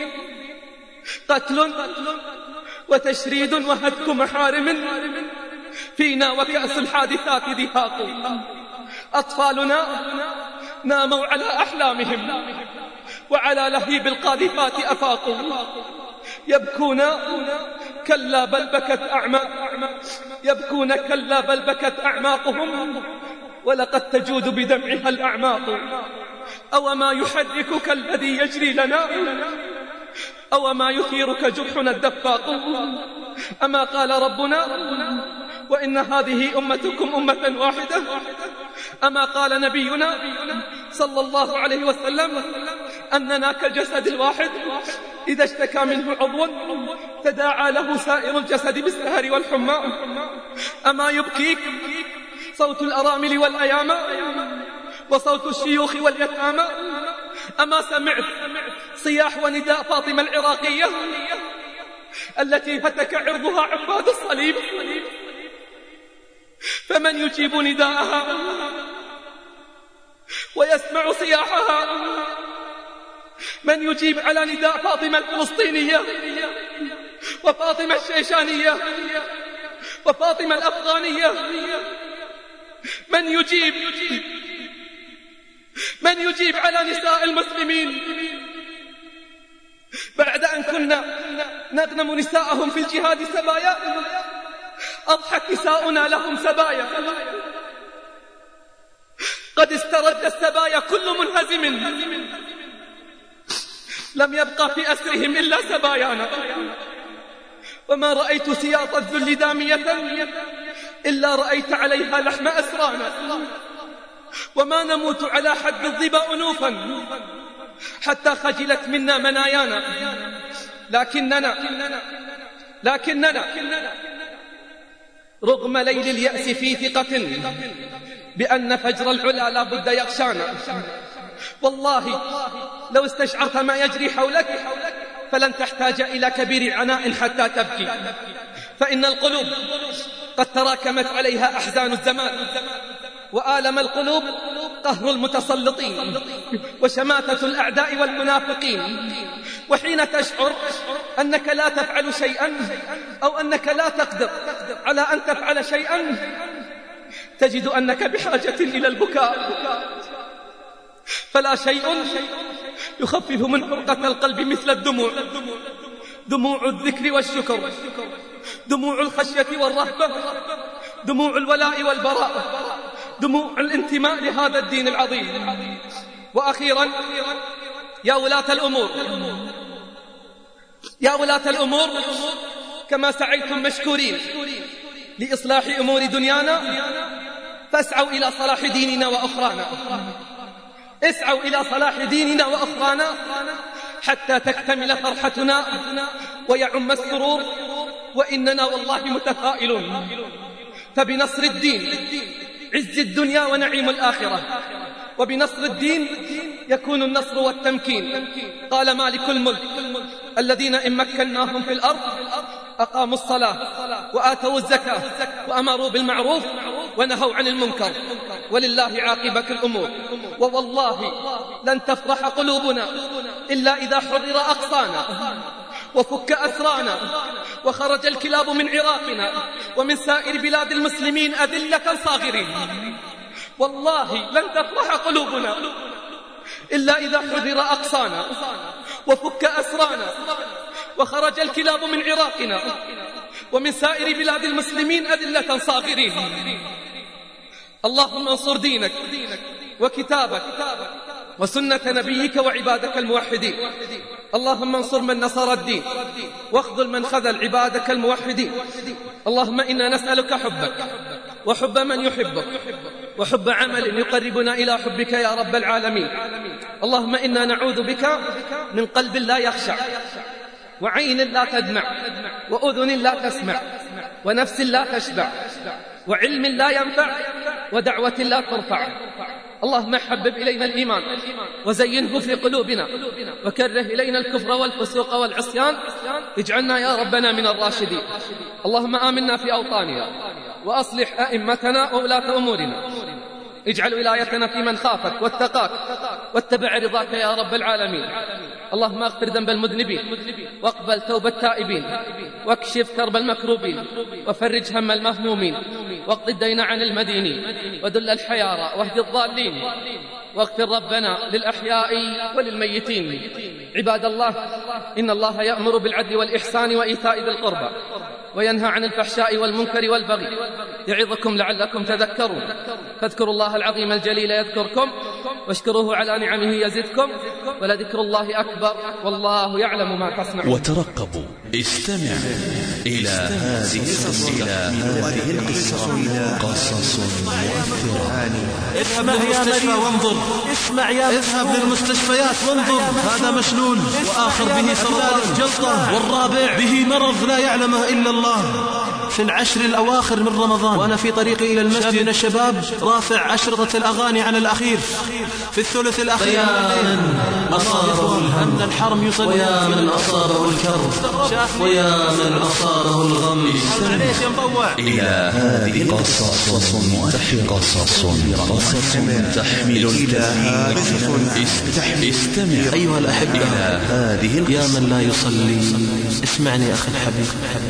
قتل وتشريد وهتك محارم فينا وكأس الحادثات دهاق. أطفالنا ناموا على أحلامهم وعلى لهيب القاذفات أفاقوا يبكون كلا بل بكت أعماق يبكون كلا بل بكت أعماقهم ولقد تجود بدمعها الأعماق. أو ما يحركك الذي يجري لنا أو ما يثيرك جرحنا الدفاق. أما قال ربنا وإن هذه أمتكم أمة واحدة. أما قال نبينا صلى الله عليه وسلم أننا كالجسد الواحد إذا اشتكى منه عضو تداعى له سائر الجسد بالسهر والحمى. أما يبكيك صوت الأرامل والأيام وصوت الشيوخ واليتامى. أما سمعت صياح ونداء فاطمة العراقية التي هتك عرضها عباد الصليب؟ فمن يجيب نداءها ويسمع صياحها؟ من يجيب على نداء فاطمة الفلسطينية وفاطمة الشيشانية وفاطمة الأفغانية؟ من يجيب من يجيب على نساء المسلمين بعد أن كنا نغنم نساءهم في الجهاد سبايا؟ أضحت نساؤنا لهم سبايا. قد استرد السبايا كل منهزم، لم يبقى في أسرهم إلا سبايانا. وما رأيت سياط الذل دامية إلا رأيت عليها لحم أسرانا. وما نموت على حد الظبا أنوفا حتى خجلت منا منايانا. لكننا لكننا رغم ليل اليأس في ثقة بأن فجر العلا لا بد يغشانا. والله لو استشعرت ما يجري حولك فلن تحتاج إلى كبير عناء حتى تبكي، فإن القلوب قد تراكمت عليها أحزان الزمان، وآلم القلوب قهر المتسلطين وشماتة الأعداء والمنافقين. وحين تشعر أنك لا تفعل شيئا أو أنك لا تقدر على أن تفعل شيئا تجد أنك بحاجة إلى البكاء. فلا شيء يخفف من حرقة القلب مثل الدموع، دموع الذكر والشكر، دموع الخشية والرهبة، دموع الولاء والبراء، دموع الانتماء لهذا الدين العظيم. وأخيرا يا ولاة الأمور يا ولاة الأمور كما سعيتم مشكورين لإصلاح أمور دنيانا فاسعوا إلى صلاح ديننا وأخرانا. اسعوا إلى صلاح ديننا وأخرانا حتى تكتمل فرحتنا ويعم السرور. وإننا والله متفائلون، فبنصر الدين عز الدنيا ونعيم الآخرة، وبنصر الدين يكون النصر والتمكين. قال مالك الملك: الذين إن مكناهم في الأرض أقاموا الصلاة وآتوا الزكاة وأمروا بالمعروف ونهوا عن المنكر ولله عاقبة الأمور. ووالله لن تفرح قلوبنا إلا إذا حرر أقصانا وفك أسرانا وخرج الكلاب من عراقنا ومن سائر بلاد المسلمين أذلة صاغرين. والله لن تفرح قلوبنا إلا إذا حرر أقصانا وفك أسرانا وخرج الكلاب من عراقنا ومن سائر بلاد المسلمين أذلة صاغرين. اللهم انصر دينك وكتابك وسنة نبيك وعبادك الموحدين. اللهم انصر من نصر الدين واخذل من خذل عبادك الموحدين. اللهم إنا نسألك حبك وحب من يحبك وحب عمل يقربنا إلى حبك يا رب العالمين. اللهم إنا نعوذ بك من قلب لا يخشع وعين لا تدمع وأذن لا تسمع ونفس لا تشبع وعلم لا ينفع ودعوة لا ترفع. اللهم حبب إلينا الإيمان وزينه في قلوبنا وكره إلينا الكفر والفسوق والعصيان اجعلنا يا ربنا من الراشدين. اللهم آمنا في أوطاننا وأصلح أئمتنا وولاة أمورنا. اجعل ولايتنا في من خافك واتقاك واتبع رضاك يا رب العالمين. اللهم اغفر ذنب المذنبين واقبل توبة التائبين واكشف كرب المكروبين وفرج هم المهمومين واقض الدين عن المدينين ودل الحيارى واهد الضالين واغفر ربنا للأحياء وللميتين. عباد الله، إن الله يأمر بالعدل والإحسان وإيتاء ذي القربى وينهى عن الفحشاء والمنكر والبغي يعظكم لعلكم تذكرون. فاذكروا الله العظيم الجليل يذكركم واشكروه على نعمه يزدكم ولذكر الله أكبر والله يعلم ما تصنعون. وترقبوا استمع إلى هذه القصة قصص مؤثرة. اسمع يا مريض وانظر، اسمع يا اذهب للمستشفيات وانظر، هذا مشلول وآخر به سرطان الجلطة والرابع به مرض لا يعلمه إلا الله. في العشر الأواخر من رمضان وأنا في طريقي إلى المسجد من الشباب رافع أشرطة الأغاني على الأخير في الثلث الأخير. ويا من أصابه الهم الحرم يصلي، ويا من أصابه الكرب، ويا من أصابه الغم. إلى هذه قصص تحمل قصص تحمل استمع أيها الأحبة إلى هذه يا من لا يصلي، اسمعني أخي الحبيب.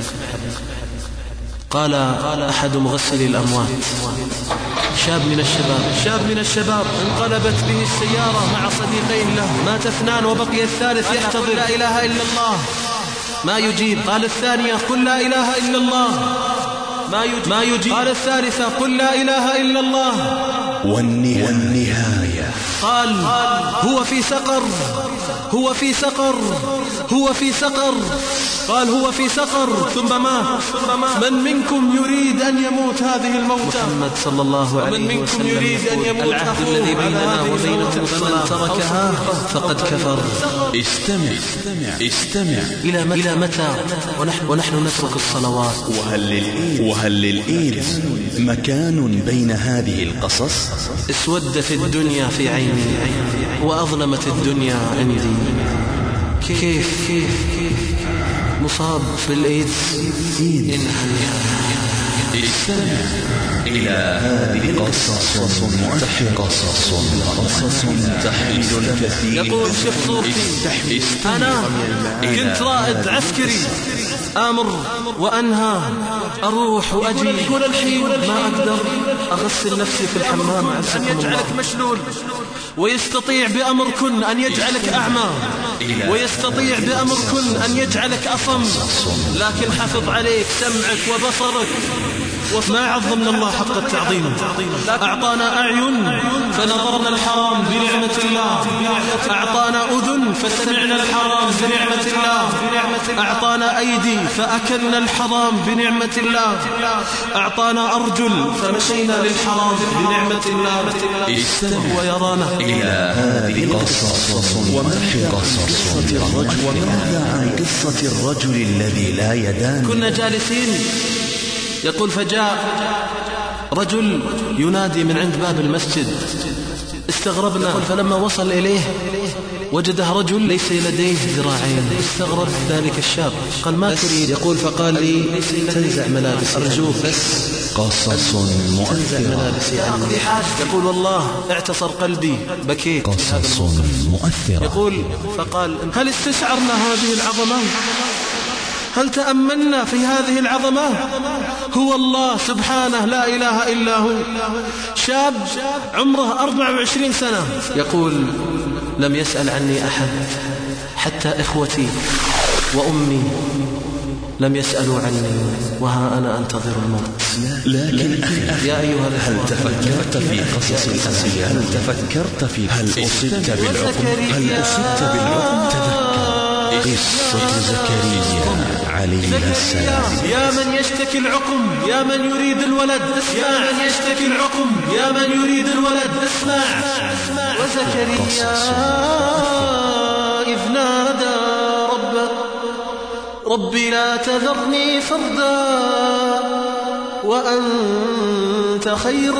قال أحد مغسلي الأموات شاب من الشباب شاب من الشباب انقلبت به السيارة مع صديقين له، مات اثنان وبقي الثالث يحتضر لا إله إلا الله ما يجيب. قال الثانية قل لا إله إلا الله ما يجيب, ما يجيب. قال الثالثة قل لا إله إلا الله. والنهاية قال هو في سقر هو في سقر هو في سقر قال هو في سقر ثم مات. من منكم يريد أن يموت هذه الموتى؟ محمد صلى الله عليه وسلم يريد أن يموت العهد الذي بيننا وبينه فمن تركها فقد كفر. استمع استمع إلى متى, إلى متى ونحن, ونحن نترك الصلوات؟ وهل للإيد, وهل للإيد مكان بين هذه القصص؟ اسودت الدنيا في عيني وأظلمت الدنيا عندي. كيف كيف كيف مصاب بالإيدز استمع إلى هذه قصص قصص قصص تحمل الكثير. يقول شيخ صوفي أنا كنت رائد عسكري آمر وأنهى أروح وأجي، يقول الحين ما أقدر أغسل نفسي في الحمام أن يجعلك مشلول، ويستطيع بأمركن أن يجعلك أعمى، ويستطيع بأمركن أن يجعلك أصم، لكن حفظ عليك سمعك وبصرك. وما عظمنا الله حق التعظيم. أعطانا أعين فنظرنا الحرام بنعمة الله، أعطانا أذن فسمعنا الحرام بنعمة الله، أعطانا أيدي فأكلنا الحرام بنعمة الله، أعطانا أرجل فمشينا للحرام بنعمة الله. وهو يرانا. إلى هذه قصص ومحي قصص وماذا عن قصة الرجل الذي لا يدان؟ كنا جالسين يقول فجاء رجل ينادي من عند باب المسجد، استغربنا فلما وصل إليه وجده رجل ليس لديه ذراعين، استغرب ذلك الشاب قال ما تريد؟ يقول فقال لي تنزع ملابسي أرجوك بس. قصص مؤثرة. يقول والله اعتصر قلبي بكيت. قصص مؤثرة. يقول فقال هل استشعرنا هذه العظمة؟ هل تأملنا في هذه العظمة؟ هو الله سبحانه لا إله إلا هو. شاب عمره أربع وعشرين سنة يقول لم يسأل عني أحد، حتى إخوتي وأمي لم يسألوا عني، وها أنا أنتظر الموت. لكن أخي يا أيها هل تفكرت في قصص الأنبياء؟ هل تفكرت في هل أصبت بالعقم؟ هل أصبت بالعقم؟ تذكر قصة زكريا عليه السلام. يا من يشتكي العقم، يا من يريد الولد اسمع، يا من يشتكي العقم، يا من يريد الولد اسمع. وزكريا إذ نادى ربه ربي لا تذرني فردا وأنت خير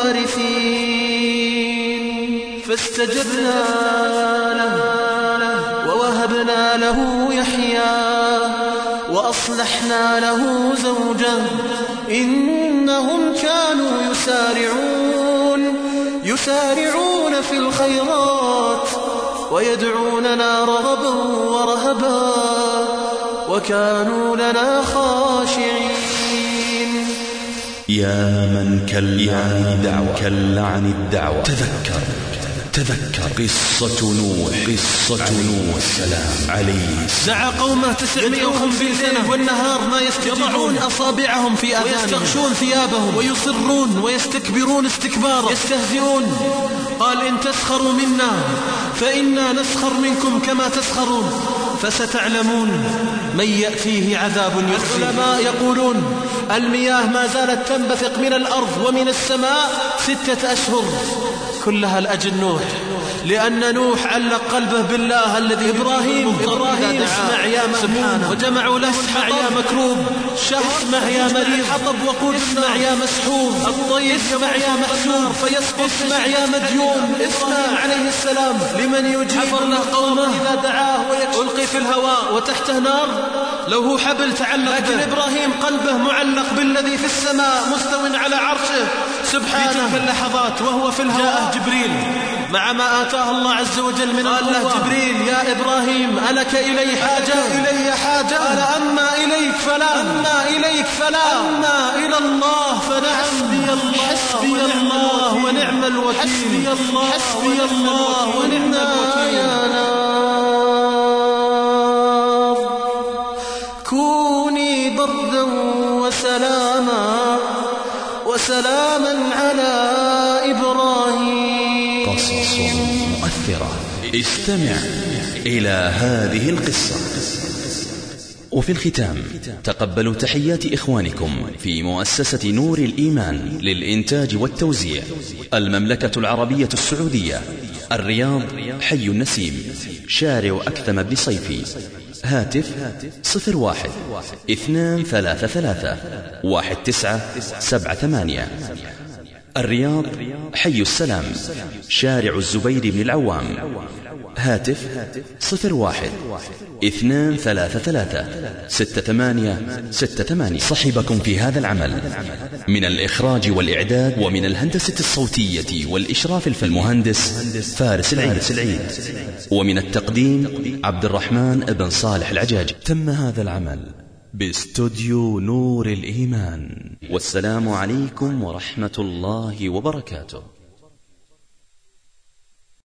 الوارثين، فاستجبنا له ووهبنا له يحيى وأصلحنا له زوجه إنهم كانوا يسارعون يسارعون في الخيرات ويدعوننا رغبا ورهبا وكانوا لنا خاشعين. يا من كل عن الدعوة كل عن الدعوة تذكر تذكر قصة نوح قصة نوح السلام عليه. دعا قومه تسعمائة وخمسين سنة والنهار ما يضعون أصابعهم في آذانهم ويستغشون ثيابهم ويصرون ويستكبرون استكبارا يستهزئون. قال إن تسخروا منا فإنا نسخر منكم كما تسخرون فستعلمون من يأتيه عذاب يخزي. العلماء يقولون المياه ما زالت تنبثق من الأرض ومن السماء ستة أشهر، كلها لأجل نوح، لأن نوح علق قلبه بالله الذي إبراهيم إبراهيم اسمع يا سبحانه، وجمعوا له اسمع يا مكروب، اسمع يا مريض، حطب وقود اسمع يا مسحوب، الطيب اسمع يا محسوب، فيسقط اسمع يا مديون. اسمع عليه السلام لمن يجيب له قومه إذا دعاه ويلقي في الهواء وتحته نار لو هو حبل تعلق، لكن إبراهيم قلبه معلق بالذي في السماء مستو على عرشه سبحانه. في تلك اللحظات وهو في الهواء جاءه جبريل مع ما آتاه الله عز وجل من قال له جبريل يا إبراهيم ألك إلي حاجة إلي حاجة قال أما إليك فلا أما إليك فلا أما إلى الله فنعم حسبي الله ونعم الوكيل حسبي الله حسبي الله ونعم الوكيل. كوني بردا وسلاما وسلاما على إبراهيم. قصص مؤثرة. استمع إلى هذه القصة. وفي الختام تقبلوا تحيات إخوانكم في مؤسسة نور الإيمان للإنتاج والتوزيع، المملكة العربية السعودية، الرياض، حي النسيم، شارع أكثم بن صيفي. هاتف صفر واحد اثنان ثلاثة ثلاثة واحد تسعة سبعة ثمانية. الرياض، حي السلام، شارع الزبير بن العوام. هاتف صفر واحد اثنان ثلاثة ثلاثة ستة ثمانية ستة ثمانية. صحبكم في هذا العمل من الإخراج والإعداد ومن الهندسة الصوتية والإشراف الفني المهندس فارس العيد، ومن التقديم عبد الرحمن بن صالح العجاج. تم هذا العمل باستوديو نور الإيمان. والسلام عليكم ورحمة الله وبركاته.